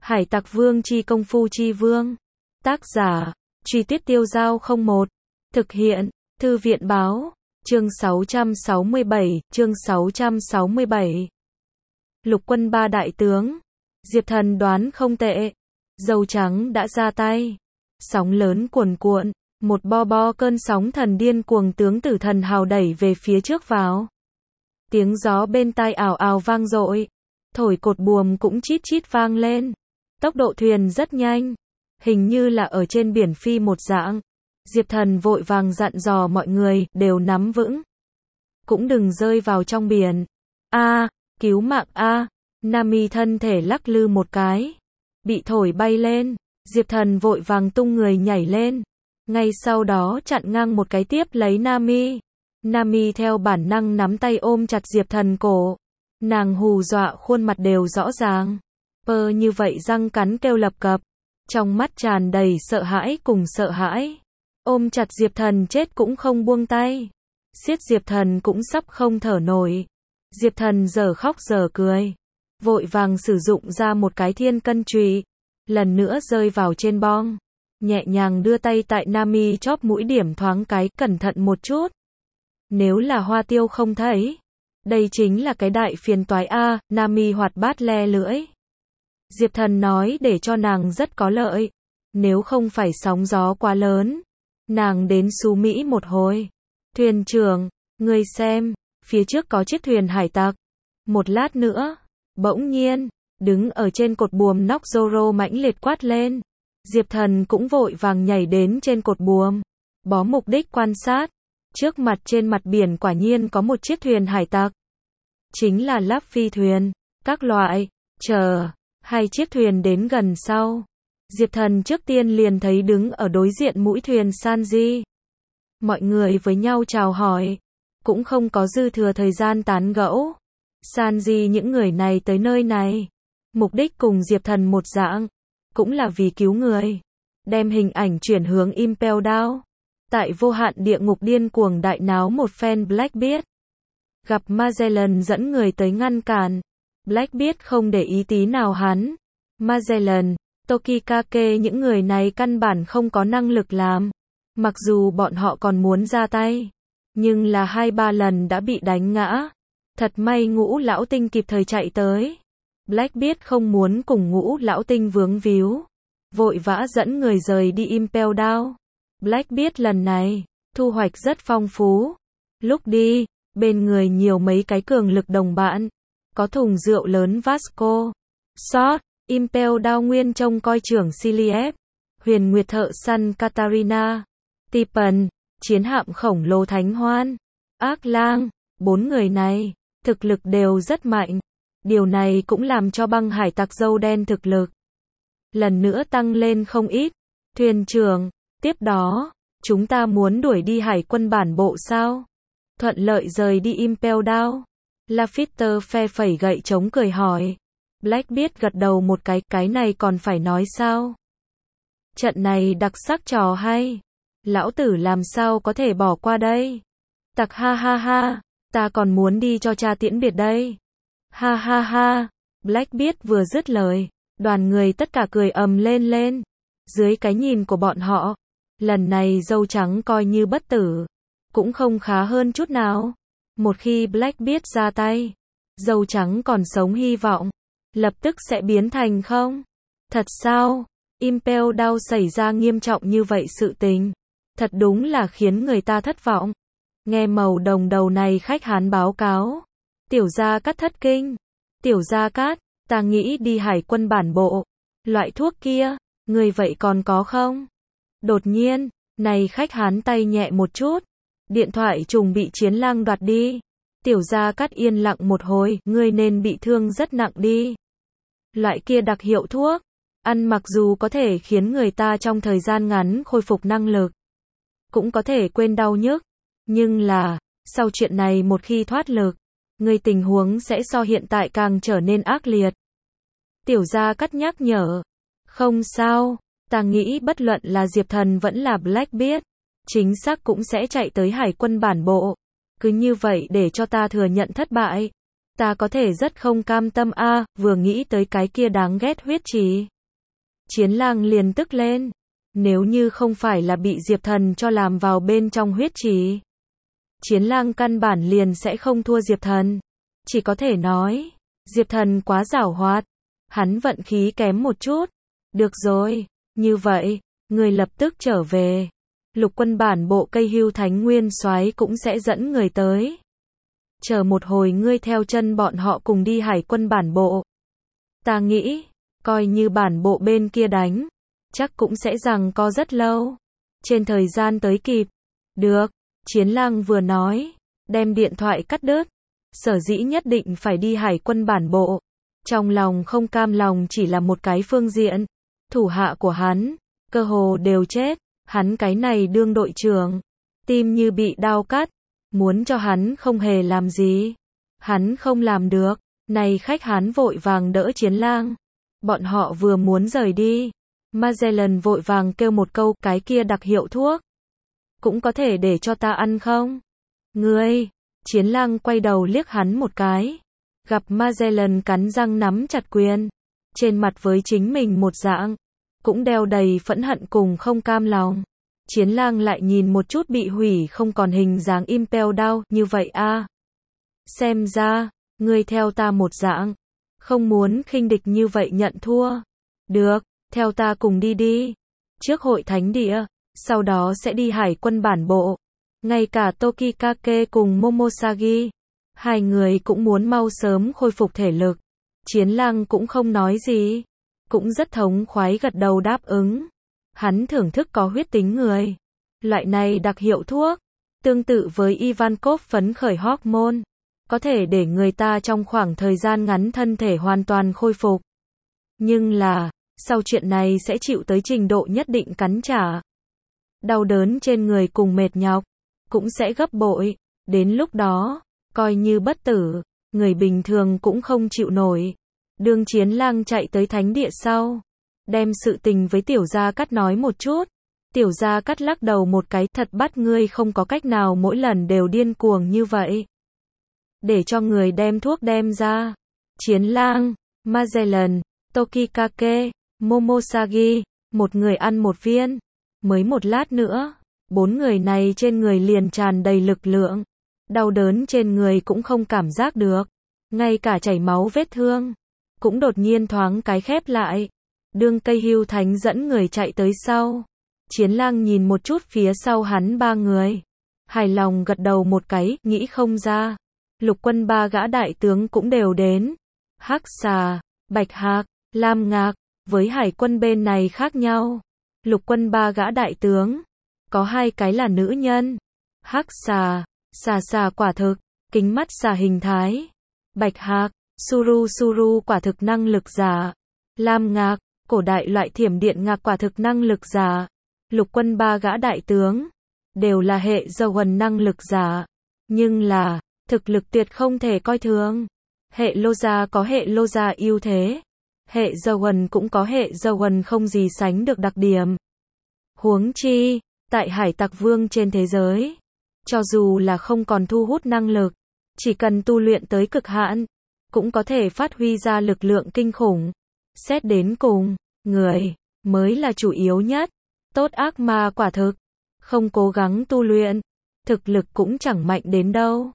Hải Tặc Vương chi công phu chi vương. Tác giả, Truy Tuyết Tiêu Dao 01. Thực hiện, Thư viện báo. Chương 667, chương 667. Lục quân ba đại tướng. Diệp Thần đoán không tệ. Dâu trắng đã ra tay. Sóng lớn cuồn cuộn, một bo cơn sóng thần điên cuồng tướng Tử Thần Hào đẩy về phía trước vào. Tiếng gió bên tai ào ào vang dội, thổi cột buồm cũng chít chít vang lên. Tốc độ thuyền rất nhanh, hình như là ở trên biển phi một dạng. Diệp Thần vội vàng dặn dò mọi người, đều nắm vững. Cũng đừng rơi vào trong biển. Cứu mạng a. Nami thân thể lắc lư một cái, bị thổi bay lên. Diệp Thần vội vàng tung người nhảy lên, ngay sau đó chặn ngang một cái tiếp lấy Nami. Nami theo bản năng nắm tay ôm chặt Diệp Thần cổ. Nàng hù dọa khuôn mặt đều rõ ràng. Như vậy răng cắn kêu lập cập. Trong mắt tràn đầy sợ hãi cùng sợ hãi. Ôm chặt Diệp Thần chết cũng không buông tay. Siết Diệp Thần cũng sắp không thở nổi. Diệp Thần giờ khóc giờ cười. Vội vàng sử dụng ra một cái thiên cân chùy. Lần nữa rơi vào trên bong. Nhẹ nhàng đưa tay tại Nami chóp mũi điểm thoáng cái, cẩn thận một chút. Nếu là Hoa Tiêu không thấy, đây chính là cái đại phiền toái a. Nami hoạt bát le lưỡi. Diệp Thần nói để cho nàng rất có lợi. Nếu không phải sóng gió quá lớn, nàng đến Xú Mỹ một hồi. Thuyền trưởng, ngươi xem, phía trước có chiếc thuyền hải tặc. Một lát nữa, bỗng nhiên, đứng ở trên cột buồm nóc Zoro mãnh liệt quát lên. Diệp Thần cũng vội vàng nhảy đến trên cột buồm, bó mục đích quan sát. Trước mặt trên mặt biển quả nhiên có một chiếc thuyền hải tặc. Chính là lắp phi thuyền, các loại. Chờ hai chiếc thuyền đến gần sau, Diệp Thần trước tiên liền thấy đứng ở đối diện mũi thuyền Sanji. Mọi người với nhau chào hỏi, cũng không có dư thừa thời gian tán gẫu. Sanji những người này tới nơi này, mục đích cùng Diệp Thần một dạng, cũng là vì cứu người. Đem hình ảnh chuyển hướng Impel Down. Tại vô hạn địa ngục điên cuồng đại náo một phen. Blackbeard gặp Magellan dẫn người tới ngăn cản. Blackbeard không để ý tí nào hắn. Magellan, Tokikake những người này căn bản không có năng lực làm. Mặc dù bọn họ còn muốn ra tay, nhưng là 2-3 lần đã bị đánh ngã. Thật may Ngũ Lão Tinh kịp thời chạy tới. Blackbeard không muốn cùng Ngũ Lão Tinh vướng víu, vội vã dẫn người rời đi Impel Down. Blackbeard lần này, thu hoạch rất phong phú. Lúc đi, bên người nhiều mấy cái cường lực đồng bạn. Có thùng rượu lớn Vasco, Shot, Impel Down nguyên trông coi trưởng Ciliev, Huyền Nguyệt thợ săn Katarina, Tipen, chiến hạm khổng lồ Thánh Hoan, Ác Lang. 4 người này, thực lực đều rất mạnh. Điều này cũng làm cho băng hải tặc dâu đen thực lực lần nữa tăng lên không ít. Thuyền trưởng, tiếp đó, chúng ta muốn đuổi đi hải quân bản bộ sao? Thuận lợi rời đi Impel Down. Lafitte phe phẩy gậy chống cười hỏi. Blackbeard gật đầu một cái này còn phải nói sao? Trận này đặc sắc trò hay. Lão tử làm sao có thể bỏ qua đây? Tặc ha ha ha, ta còn muốn đi cho cha tiễn biệt đây. Ha ha ha, Blackbeard vừa dứt lời, đoàn người tất cả cười ầm lên. Dưới cái nhìn của bọn họ, lần này dâu trắng coi như bất tử, cũng không khá hơn chút nào. Một khi Blackbeard ra tay, dâu trắng còn sống hy vọng, lập tức sẽ biến thành không. Thật sao? Impel Down xảy ra nghiêm trọng như vậy sự tình. Thật đúng là khiến người ta thất vọng. Nghe màu đồng đầu này khách hán báo cáo. Tiểu Gia Cát thất kinh. Tiểu Gia Cát, ta nghĩ đi hải quân bản bộ. Loại thuốc kia, người vậy còn có không? Đột nhiên, này khách hán tay nhẹ một chút. Điện thoại trùng bị chiến lang đoạt đi. Tiểu Gia Cát yên lặng một hồi, ngươi nên bị thương rất nặng đi. Loại kia đặc hiệu thuốc, ăn mặc dù có thể khiến người ta trong thời gian ngắn khôi phục năng lực, cũng có thể quên đau nhức. Nhưng là, sau chuyện này một khi thoát lực, người tình huống sẽ so hiện tại càng trở nên ác liệt. Tiểu Gia Cát nhắc nhở. Không sao, ta nghĩ bất luận là Diệp Thần vẫn là Blackbeard, chính xác cũng sẽ chạy tới hải quân bản bộ. Cứ như vậy để cho ta thừa nhận thất bại. Ta có thể rất không cam tâm a. Vừa nghĩ tới cái kia đáng ghét huyết trì. Chiến Lang liền tức lên. Nếu như không phải là bị Diệp Thần cho làm vào bên trong huyết trì, Chiến Lang căn bản liền sẽ không thua Diệp Thần. Chỉ có thể nói, Diệp Thần quá giảo hoạt. Hắn vận khí kém một chút. Được rồi, như vậy, người lập tức trở về. Lục quân bản bộ cây hưu thánh nguyên soái cũng sẽ dẫn người tới. Chờ một hồi ngươi theo chân bọn họ cùng đi hải quân bản bộ. Ta nghĩ, coi như bản bộ bên kia đánh, chắc cũng sẽ giằng co rất lâu. Trên thời gian tới kịp. Được, Chiến Lang vừa nói, đem điện thoại cắt đứt. Sở dĩ nhất định phải đi hải quân bản bộ. Trong lòng không cam lòng chỉ là một cái phương diện. Thủ hạ của hắn, cơ hồ đều chết. Hắn cái này đương đội trưởng, tim như bị đao cắt. Muốn cho hắn không hề làm gì. Hắn không làm được. Này khách hắn vội vàng đỡ Chiến Lang. Bọn họ vừa muốn rời đi. Magellan vội vàng kêu một câu, cái kia đặc hiệu thuốc. Cũng có thể để cho ta ăn không? Ngươi, Chiến Lang quay đầu liếc hắn một cái. Gặp Magellan cắn răng nắm chặt quyền. Trên mặt với chính mình một dạng. Cũng đeo đầy phẫn hận cùng không cam lòng. Chiến Lang lại nhìn một chút bị hủy không còn hình dáng Impel Down, như vậy a. Xem ra, ngươi theo ta một dạng. Không muốn khinh địch như vậy nhận thua. Được, theo ta cùng đi đi. Trước hội thánh địa, sau đó sẽ đi hải quân bản bộ. Ngay cả Tokikake cùng Momosagi, hai người cũng muốn mau sớm khôi phục thể lực. Chiến Lang cũng không nói gì. Cũng rất thống khoái gật đầu đáp ứng. Hắn thưởng thức có huyết tính người. Loại này đặc hiệu thuốc, tương tự với Ivankov phấn khởi hormone, có thể để người ta trong khoảng thời gian ngắn thân thể hoàn toàn khôi phục. Nhưng là, sau chuyện này sẽ chịu tới trình độ nhất định cắn trả. Đau đớn trên người cùng mệt nhọc, cũng sẽ gấp bội. Đến lúc đó, coi như bất tử, người bình thường cũng không chịu nổi. Đường Chiến Lang chạy tới thánh địa sau, đem sự tình với Tiểu Gia Cát nói một chút. Tiểu Gia Cát lắc đầu một cái, thật bắt ngươi không có cách nào mỗi lần đều điên cuồng như vậy. Để cho người đem thuốc đem ra. Chiến Lang, Magellan, Tokikake, Momosagi, một người ăn một viên. Mới một lát nữa, 4 người này trên người liền tràn đầy lực lượng. Đau đớn trên người cũng không cảm giác được. Ngay cả chảy máu vết thương cũng đột nhiên thoáng cái khép lại. Đương cây hưu thánh dẫn người chạy tới sau. Chiến Lang nhìn một chút phía sau hắn 3 người. Hài lòng gật đầu một cái, nghĩ không ra. Lục quân 3 gã đại tướng cũng đều đến. Hắc Xà, Bạch Hạc, Lam Ngạc, với hải quân bên này khác nhau. Lục quân 3 gã đại tướng, có 2 cái là nữ nhân. Hắc Xà, xà quả thực, kính mắt xà hình thái. Bạch Hạc, Suru quả thực năng lực giả. Lam Ngạc, cổ đại loại thiểm điện ngạc quả thực năng lực giả. Lục quân 3 gã đại tướng, đều là hệ Zoan năng lực giả. Nhưng là, thực lực tuyệt không thể coi thường. Hệ Loza có hệ Loza ưu thế. Hệ Zoan cũng có hệ Zoan không gì sánh được đặc điểm. Huống chi, tại hải tặc vương trên thế giới, cho dù là không còn thu hút năng lực, chỉ cần tu luyện tới cực hạn, cũng có thể phát huy ra lực lượng kinh khủng. Xét đến cùng, người mới là chủ yếu nhất. Tốt ác ma quả thực, không cố gắng tu luyện, thực lực cũng chẳng mạnh đến đâu.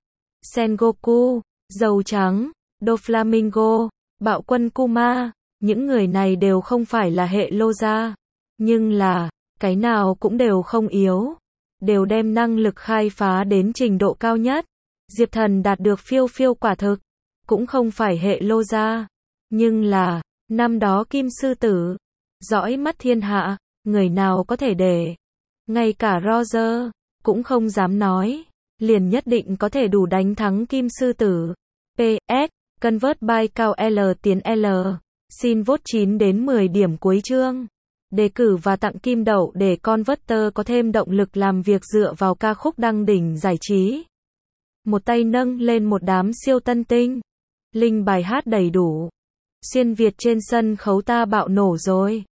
Sengoku, Dâu Trắng, Doflamingo, Bạo quân Kuma, những người này đều không phải là hệ Loza. Nhưng là, cái nào cũng đều không yếu. Đều đem năng lực khai phá đến trình độ cao nhất. Diệp Thần đạt được phiêu quả thực, cũng không phải hệ Loza. Nhưng là, năm đó Kim Sư Tử, dõi mắt thiên hạ, người nào có thể để. Ngay cả Roger, cũng không dám nói. Liền nhất định có thể đủ đánh thắng Kim Sư Tử. PS, Convert by cao L tiến L. Xin vote 9 đến 10 điểm cuối chương. Đề cử và tặng kim đậu để Converter có thêm động lực làm việc dựa vào ca khúc đăng đỉnh giải trí. Một tay nâng lên một đám siêu tân tinh. Link bài hát đầy đủ. Xuyên Việt trên sân khấu ta bạo nổ rồi.